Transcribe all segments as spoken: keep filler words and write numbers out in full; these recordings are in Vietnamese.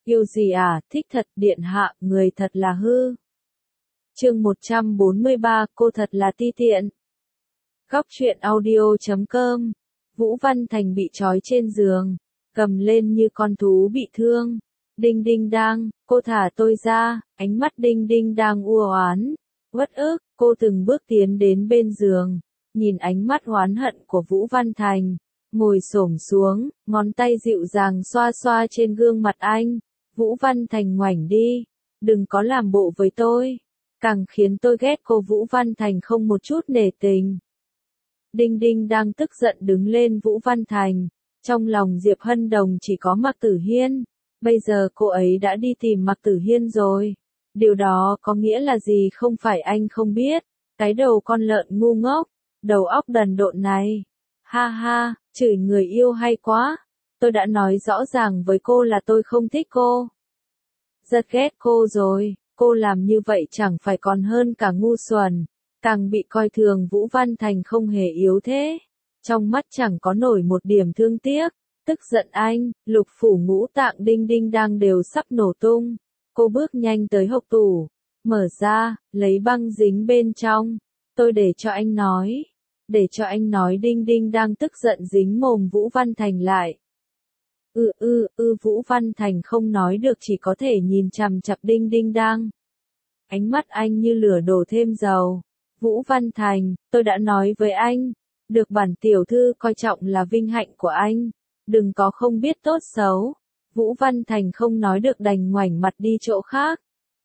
Yêu gì à, thích thật, điện hạ, người thật là hư. Chương một trăm bốn mươi ba, cô thật là ti tiện. Góc truyện audio chấm com. Vũ Văn Thành bị trói trên giường, cầm lên như con thú bị thương. Đinh đinh đang, cô thả tôi ra, ánh mắt đinh đinh đang u oán, uất ức, cô từng bước tiến đến bên giường, nhìn ánh mắt oán hận của Vũ Văn Thành, ngồi xổm xuống, ngón tay dịu dàng xoa xoa trên gương mặt anh. Vũ Văn Thành ngoảnh đi, đừng có làm bộ với tôi, càng khiến tôi ghét cô. Vũ Văn Thành không một chút nể tình. Đinh đinh đang tức giận đứng lên. Vũ Văn Thành, trong lòng Diệp Hân Đồng chỉ có Mạc Tử Hiên, bây giờ cô ấy đã đi tìm Mạc Tử Hiên rồi. Điều đó có nghĩa là gì không phải anh không biết, cái đầu con lợn ngu ngốc, đầu óc đần độn này. Ha ha, chửi người yêu hay quá, tôi đã nói rõ ràng với cô là tôi không thích cô. Rất ghét cô rồi, cô làm như vậy chẳng phải còn hơn cả ngu xuẩn, càng bị coi thường. Vũ Văn Thành không hề yếu thế, trong mắt chẳng có nổi một điểm thương tiếc, tức giận anh, lục phủ ngũ tạng đinh đinh đang đều sắp nổ tung. Cô bước nhanh tới hộc tủ, mở ra, lấy băng dính bên trong, tôi để cho anh nói, để cho anh nói. Đinh đinh đang tức giận dính mồm Vũ Văn Thành lại. Ư ư ư Vũ Văn Thành không nói được, chỉ có thể nhìn chằm chằm đinh đinh đang. Ánh mắt anh như lửa đổ thêm dầu. Vũ Văn Thành, tôi đã nói với anh, được bản tiểu thư coi trọng là vinh hạnh của anh, đừng có không biết tốt xấu. Vũ Văn Thành không nói được đành ngoảnh mặt đi chỗ khác.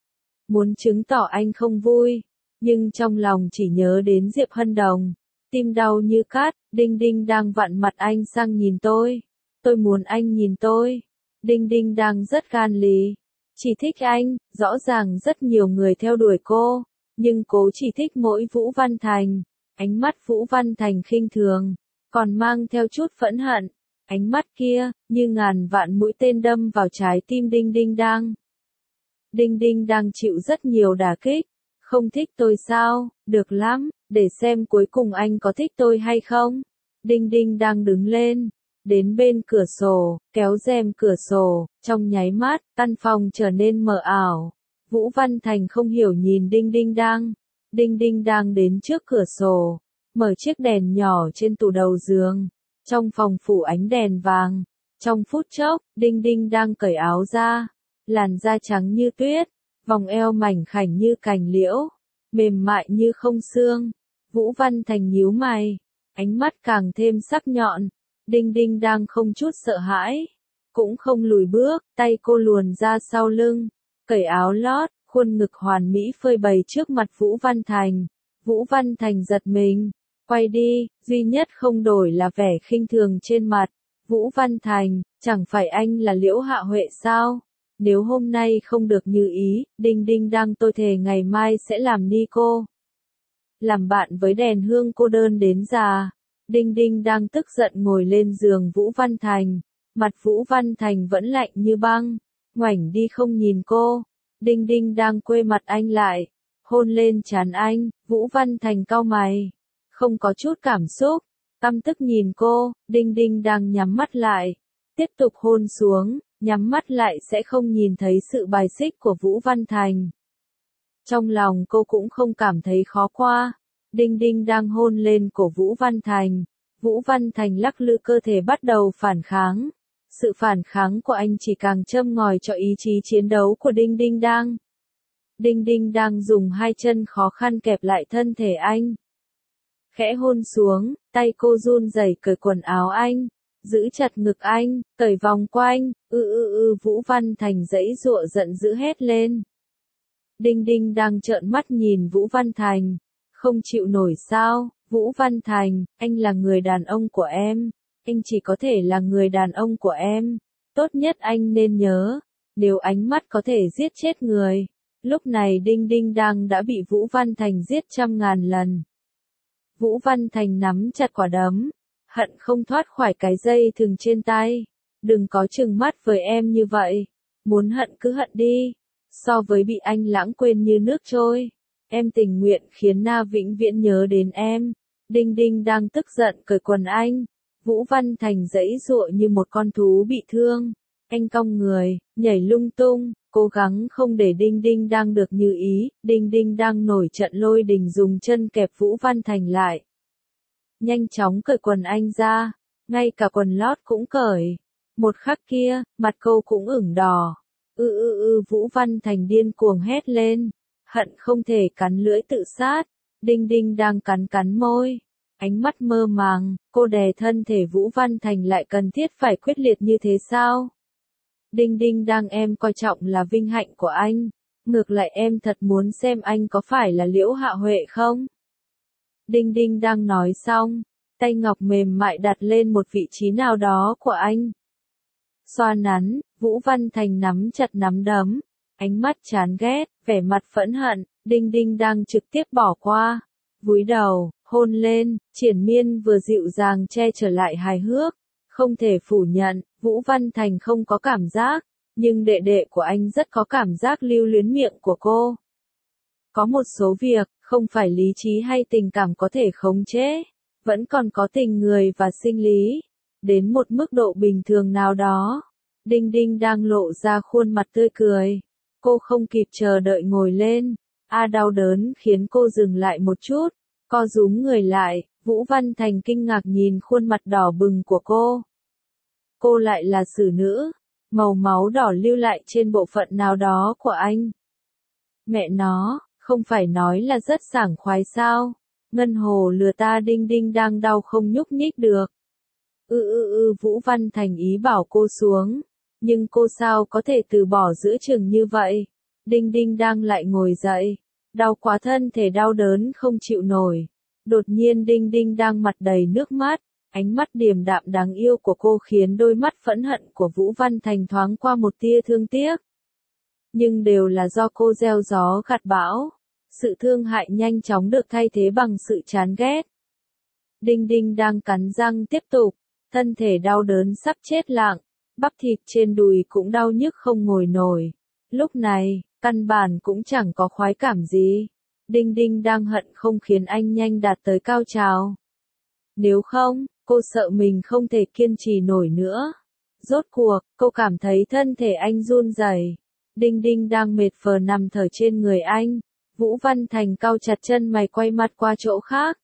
Muốn chứng tỏ anh không vui, nhưng trong lòng chỉ nhớ đến Diệp Hân Đồng, tim đau như cắt. Đinh đinh đang vặn mặt anh sang nhìn tôi. Tôi muốn anh nhìn tôi. Đinh đinh đang rất gan lì, chỉ thích anh, rõ ràng rất nhiều người theo đuổi cô, nhưng cố chỉ thích mỗi Vũ Văn Thành. Ánh mắt Vũ Văn Thành khinh thường, còn mang theo chút phẫn hận. Ánh mắt kia, như ngàn vạn mũi tên đâm vào trái tim đinh đinh đang. Đinh đinh đang chịu rất nhiều đả kích. Không thích tôi sao? Được lắm, để xem cuối cùng anh có thích tôi hay không. Đinh đinh đang đứng lên, đến bên cửa sổ, kéo rèm cửa sổ, trong nháy mắt, căn phòng trở nên mờ ảo. Vũ Văn Thành không hiểu nhìn đinh đinh đang. Đinh đinh đang đến trước cửa sổ, mở chiếc đèn nhỏ trên tủ đầu giường. Trong phòng phủ ánh đèn vàng. Trong phút chốc, đinh đinh đang cởi áo ra. Làn da trắng như tuyết, vòng eo mảnh khảnh như cành liễu, mềm mại như không xương. Vũ Văn Thành nhíu mày, ánh mắt càng thêm sắc nhọn. Đinh đinh đang không chút sợ hãi, cũng không lùi bước, tay cô luồn ra sau lưng, cởi áo lót, khuôn ngực hoàn mỹ phơi bày trước mặt Vũ Văn Thành. Vũ Văn Thành giật mình, quay đi, duy nhất không đổi là vẻ khinh thường trên mặt. Vũ Văn Thành, chẳng phải anh là Liễu Hạ Huệ sao? Nếu hôm nay không được như ý, đinh đinh đang tôi thề ngày mai sẽ làm ni cô. Làm bạn với đèn hương cô đơn đến già. Đinh đinh đang tức giận ngồi lên giường Vũ Văn Thành. Mặt Vũ Văn Thành vẫn lạnh như băng, ngoảnh đi không nhìn cô. Đinh đinh đang quay mặt anh lại, hôn lên trán anh. Vũ Văn Thành cau mày, không có chút cảm xúc, căm tức nhìn cô. Đinh đinh đang nhắm mắt lại, tiếp tục hôn xuống, nhắm mắt lại sẽ không nhìn thấy sự bài xích của Vũ Văn Thành. Trong lòng cô cũng không cảm thấy khó qua. Đinh đinh đang hôn lên cổ Vũ Văn Thành. Vũ Văn Thành lắc lư cơ thể bắt đầu phản kháng. Sự phản kháng của anh chỉ càng châm ngòi cho ý chí chiến đấu của đinh đinh đang. Đinh đinh đang dùng hai chân khó khăn kẹp lại thân thể anh. Khẽ hôn xuống, tay cô run rẩy cởi quần áo anh, giữ chặt ngực anh, cởi vòng quanh. Ư ư ư Vũ Văn Thành giãy giụa giận dữ hét lên. Đinh đinh đang trợn mắt nhìn Vũ Văn Thành, không chịu nổi sao? Vũ Văn Thành, anh là người đàn ông của em, anh chỉ có thể là người đàn ông của em. Tốt nhất anh nên nhớ, nếu ánh mắt có thể giết chết người. Lúc này đinh đinh đang đã bị Vũ Văn Thành giết trăm ngàn lần. Vũ Văn Thành nắm chặt quả đấm, hận không thoát khỏi cái dây thừng trên tay. Đừng có trừng mắt với em như vậy, muốn hận cứ hận đi. So với bị anh lãng quên như nước trôi, em tình nguyện khiến Na vĩnh viễn nhớ đến em. Đinh đinh đang tức giận cởi quần anh. Vũ Văn Thành giãy giụa như một con thú bị thương. Anh cong người, nhảy lung tung, cố gắng không để Đinh Đinh đang được như ý, Đinh Đinh đang nổi trận lôi đình dùng chân kẹp Vũ Văn Thành lại. Nhanh chóng cởi quần anh ra, ngay cả quần lót cũng cởi. Một khắc kia, mặt cô cũng ửng đỏ. Ư ư ư Vũ Văn Thành điên cuồng hét lên, hận không thể cắn lưỡi tự sát. Đinh Đinh đang cắn cắn môi, ánh mắt mơ màng, cô đè thân thể Vũ Văn Thành lại cần thiết phải quyết liệt như thế sao? Đinh Đinh đang em coi trọng là vinh hạnh của anh, ngược lại em thật muốn xem anh có phải là Liễu Hạ Huệ không? Đinh Đinh đang nói xong, tay ngọc mềm mại đặt lên một vị trí nào đó của anh. Xoa nắn, Vũ Văn Thành nắm chặt nắm đấm, ánh mắt chán ghét, vẻ mặt phẫn hận, Đinh Đinh đang trực tiếp bỏ qua, cúi đầu, hôn lên, Triển Miên vừa dịu dàng che trở lại hài hước. Không thể phủ nhận, Vũ Văn Thành không có cảm giác, nhưng đệ đệ của anh rất có cảm giác lưu luyến miệng của cô. Có một số việc, không phải lý trí hay tình cảm có thể khống chế, vẫn còn có tình người và sinh lý. Đến một mức độ bình thường nào đó, Đinh Đinh đang lộ ra khuôn mặt tươi cười. Cô không kịp chờ đợi ngồi lên, a đau đớn khiến cô dừng lại một chút, co rúm người lại. Vũ Văn Thành kinh ngạc nhìn khuôn mặt đỏ bừng của cô. Cô lại là xử nữ, màu máu đỏ lưu lại trên bộ phận nào đó của anh. Mẹ nó, không phải nói là rất sảng khoái sao? Ngân Hồ lừa ta. Đinh Đinh đang đau không nhúc nhích được. Ư ư ư Vũ Văn Thành ý bảo cô xuống, nhưng cô sao có thể từ bỏ giữa chừng như vậy? Đinh Đinh đang lại ngồi dậy, đau quá thân thể đau đớn không chịu nổi. Đột nhiên Đinh Đinh đang mặt đầy nước mắt, ánh mắt điềm đạm đáng yêu của cô khiến đôi mắt phẫn hận của Vũ Văn Thành thoáng qua một tia thương tiếc. Nhưng đều là do cô gieo gió gặt bão, sự thương hại nhanh chóng được thay thế bằng sự chán ghét. Đinh Đinh đang cắn răng tiếp tục, thân thể đau đớn sắp chết lặng, bắp thịt trên đùi cũng đau nhức không ngồi nổi. Lúc này, căn bản cũng chẳng có khoái cảm gì. Đinh Đinh đang hận không khiến anh nhanh đạt tới cao trào. Nếu không, cô sợ mình không thể kiên trì nổi nữa. Rốt cuộc, cô cảm thấy thân thể anh run rẩy. Đinh Đinh đang mệt phờ nằm thở trên người anh. Vũ Văn Thành cau chặt chân mày quay mặt qua chỗ khác.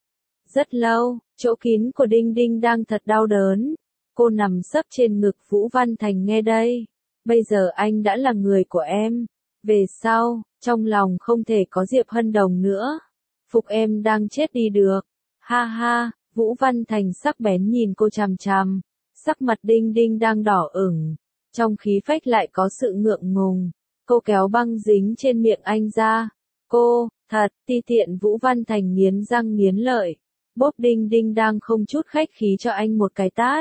Rất lâu, chỗ kín của Đinh Đinh đang thật đau đớn. Cô nằm sấp trên ngực Vũ Văn Thành. Nghe đây, bây giờ anh đã là người của em. Về sau, trong lòng không thể có Diệp Hân Đồng nữa. Phục em đang chết đi được. Ha ha, Vũ Văn Thành sắc bén nhìn cô chằm chằm. Sắc mặt Đinh Đinh đang đỏ ửng. Trong khí phách lại có sự ngượng ngùng. Cô kéo băng dính trên miệng anh ra. Cô, thật, ti tiện. Vũ Văn Thành nghiến răng nghiến lợi. Bóp Đinh Đinh đang không chút khách khí cho anh một cái tát.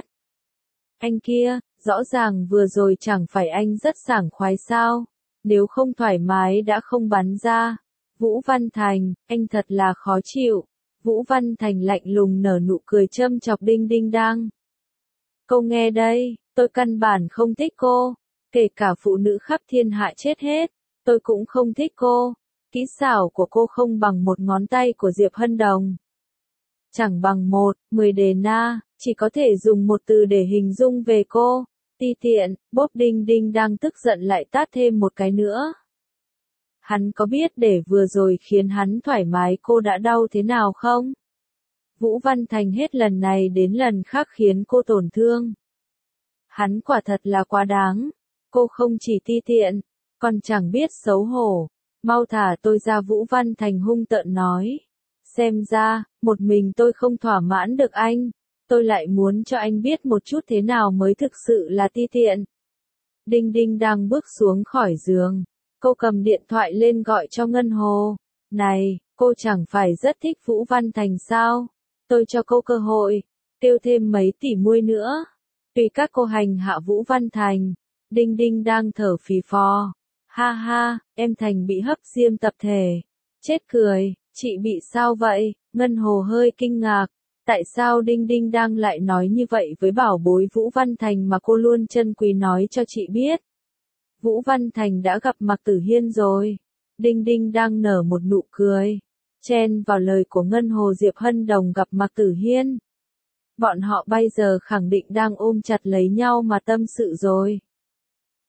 Anh kia, rõ ràng vừa rồi chẳng phải anh rất sảng khoái sao? Nếu không thoải mái đã không bắn ra. Vũ Văn Thành, anh thật là khó chịu. Vũ Văn Thành lạnh lùng nở nụ cười châm chọc Đinh Đinh đang. Cô nghe đây, tôi căn bản không thích cô. Kể cả phụ nữ khắp thiên hạ chết hết, tôi cũng không thích cô. Kỹ xảo của cô không bằng một ngón tay của Diệp Hân Đồng. Chẳng bằng một, mười đề na, chỉ có thể dùng một từ để hình dung về cô. Ti tiện. Bóp Đinh Đinh đang tức giận lại tát thêm một cái nữa. Hắn có biết để vừa rồi khiến hắn thoải mái cô đã đau thế nào không? Vũ Văn Thành hết lần này đến lần khác khiến cô tổn thương. Hắn quả thật là quá đáng. Cô không chỉ ti tiện, còn chẳng biết xấu hổ. Mau thả tôi ra. Vũ Văn Thành hung tợn nói. Xem ra, một mình tôi không thỏa mãn được anh. Tôi lại muốn cho anh biết một chút thế nào mới thực sự là ti tiện. Đinh Đinh đang bước xuống khỏi giường. Cô cầm điện thoại lên gọi cho Ngân Hồ. Này, cô chẳng phải rất thích Vũ Văn Thành sao? Tôi cho cô cơ hội, kêu thêm mấy tỷ muôi nữa. Tùy các cô hành hạ Vũ Văn Thành. Đinh Đinh đang thở phì phò. Ha ha, em Thành bị hấp diêm tập thể. Chết cười, chị bị sao vậy? Ngân Hồ hơi kinh ngạc. Tại sao Đinh Đinh đang lại nói như vậy với bảo bối Vũ Văn Thành mà cô luôn trân quý nói cho chị biết? Vũ Văn Thành đã gặp Mạc Tử Hiên rồi. Đinh Đinh đang nở một nụ cười. Chen vào lời của Ngân Hồ. Diệp Hân Đồng gặp Mạc Tử Hiên. Bọn họ bây giờ khẳng định đang ôm chặt lấy nhau mà tâm sự rồi.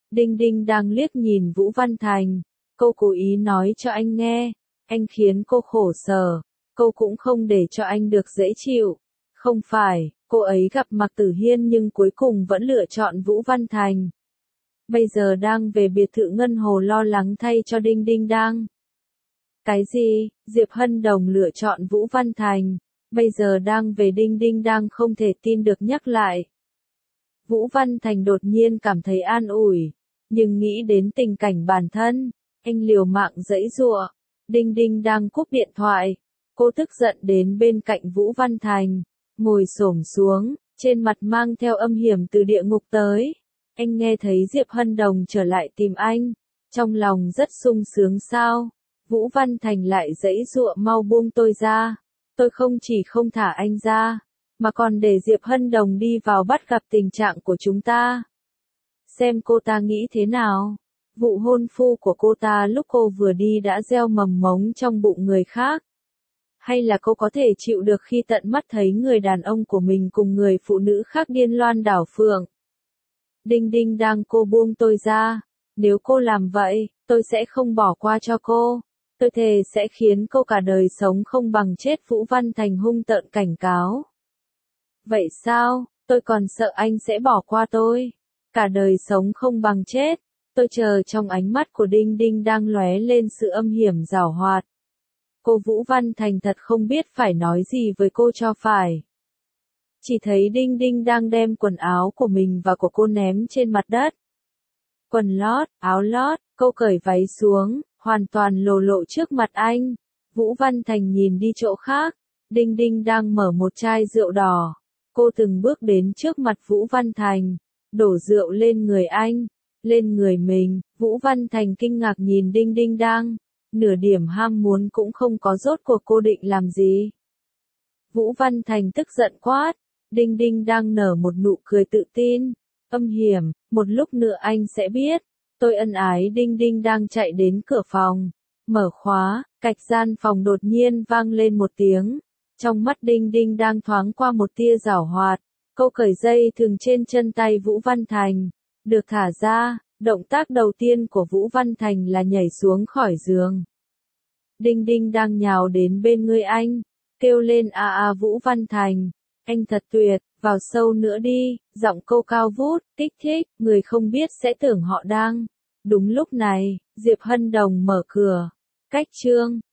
Đinh Đinh đang liếc nhìn Vũ Văn Thành. Cô cố ý nói cho anh nghe. Anh khiến cô khổ sở. Cô cũng không để cho anh được dễ chịu. Không phải, cô ấy gặp Mạc Tử Hiên nhưng cuối cùng vẫn lựa chọn Vũ Văn Thành. Bây giờ đang về biệt thự Ngân Hồ lo lắng thay cho Đinh Đinh đang. Cái gì? Diệp Hân Đồng lựa chọn Vũ Văn Thành. Bây giờ đang về Đinh Đinh đang không thể tin được nhắc lại. Vũ Văn Thành đột nhiên cảm thấy an ủi. Nhưng nghĩ đến tình cảnh bản thân. Anh liều mạng giãy giụa. Đinh Đinh đang cúp điện thoại. Cô tức giận đến bên cạnh Vũ Văn Thành. Ngồi xổm xuống. Trên mặt mang theo âm hiểm từ địa ngục tới. Anh nghe thấy Diệp Hân Đồng trở lại tìm anh. Trong lòng rất sung sướng sao. Vũ Văn Thành lại giãy giụa mau buông tôi ra. Tôi không chỉ không thả anh ra. Mà còn để Diệp Hân Đồng đi vào bắt gặp tình trạng của chúng ta. Xem cô ta nghĩ thế nào. Vụ hôn phu của cô ta lúc cô vừa đi đã gieo mầm mống trong bụng người khác. Hay là cô có thể chịu được khi tận mắt thấy người đàn ông của mình cùng người phụ nữ khác điên loan đảo phượng. Đinh Đinh đang cô buông tôi ra. Nếu cô làm vậy, tôi sẽ không bỏ qua cho cô. Tôi thề sẽ khiến cô cả đời sống không bằng chết. Vũ Văn Thành hung tợn cảnh cáo. Vậy sao, tôi còn sợ anh sẽ bỏ qua tôi. Cả đời sống không bằng chết. Tôi chờ trong ánh mắt của Đinh Đinh đang lóe lên sự âm hiểm giảo hoạt. Cô Vũ Văn Thành thật không biết phải nói gì với cô cho phải. Chỉ thấy Đinh Đinh đang đem quần áo của mình và của cô ném trên mặt đất. Quần lót, áo lót, cô cởi váy xuống, hoàn toàn lộ lộ trước mặt anh. Vũ Văn Thành nhìn đi chỗ khác. Đinh Đinh đang mở một chai rượu đỏ. Cô từng bước đến trước mặt Vũ Văn Thành. Đổ rượu lên người anh. Lên người mình. Vũ Văn Thành kinh ngạc nhìn Đinh Đinh đang. Nửa điểm ham muốn cũng không có. Rốt cuộc cô định làm gì? Vũ Văn Thành tức giận quát. Đinh Đinh đang nở một nụ cười tự tin. Âm hiểm, một lúc nữa anh sẽ biết. Tôi ân ái. Đinh Đinh đang chạy đến cửa phòng. Mở khóa, cạch gian phòng đột nhiên vang lên một tiếng. Trong mắt Đinh Đinh đang thoáng qua một tia giảo hoạt. Cô cởi dây thừng trên chân tay Vũ Văn Thành. Được thả ra, động tác đầu tiên của Vũ Văn Thành là nhảy xuống khỏi giường. Đinh Đinh đang nhào đến bên người anh. Kêu lên a a Vũ Văn Thành. Anh thật tuyệt, vào sâu nữa đi. Giọng cô cao vút, kích thích, người không biết sẽ tưởng họ đang. Đúng lúc này, Diệp Hân Đồng mở cửa. Cách chương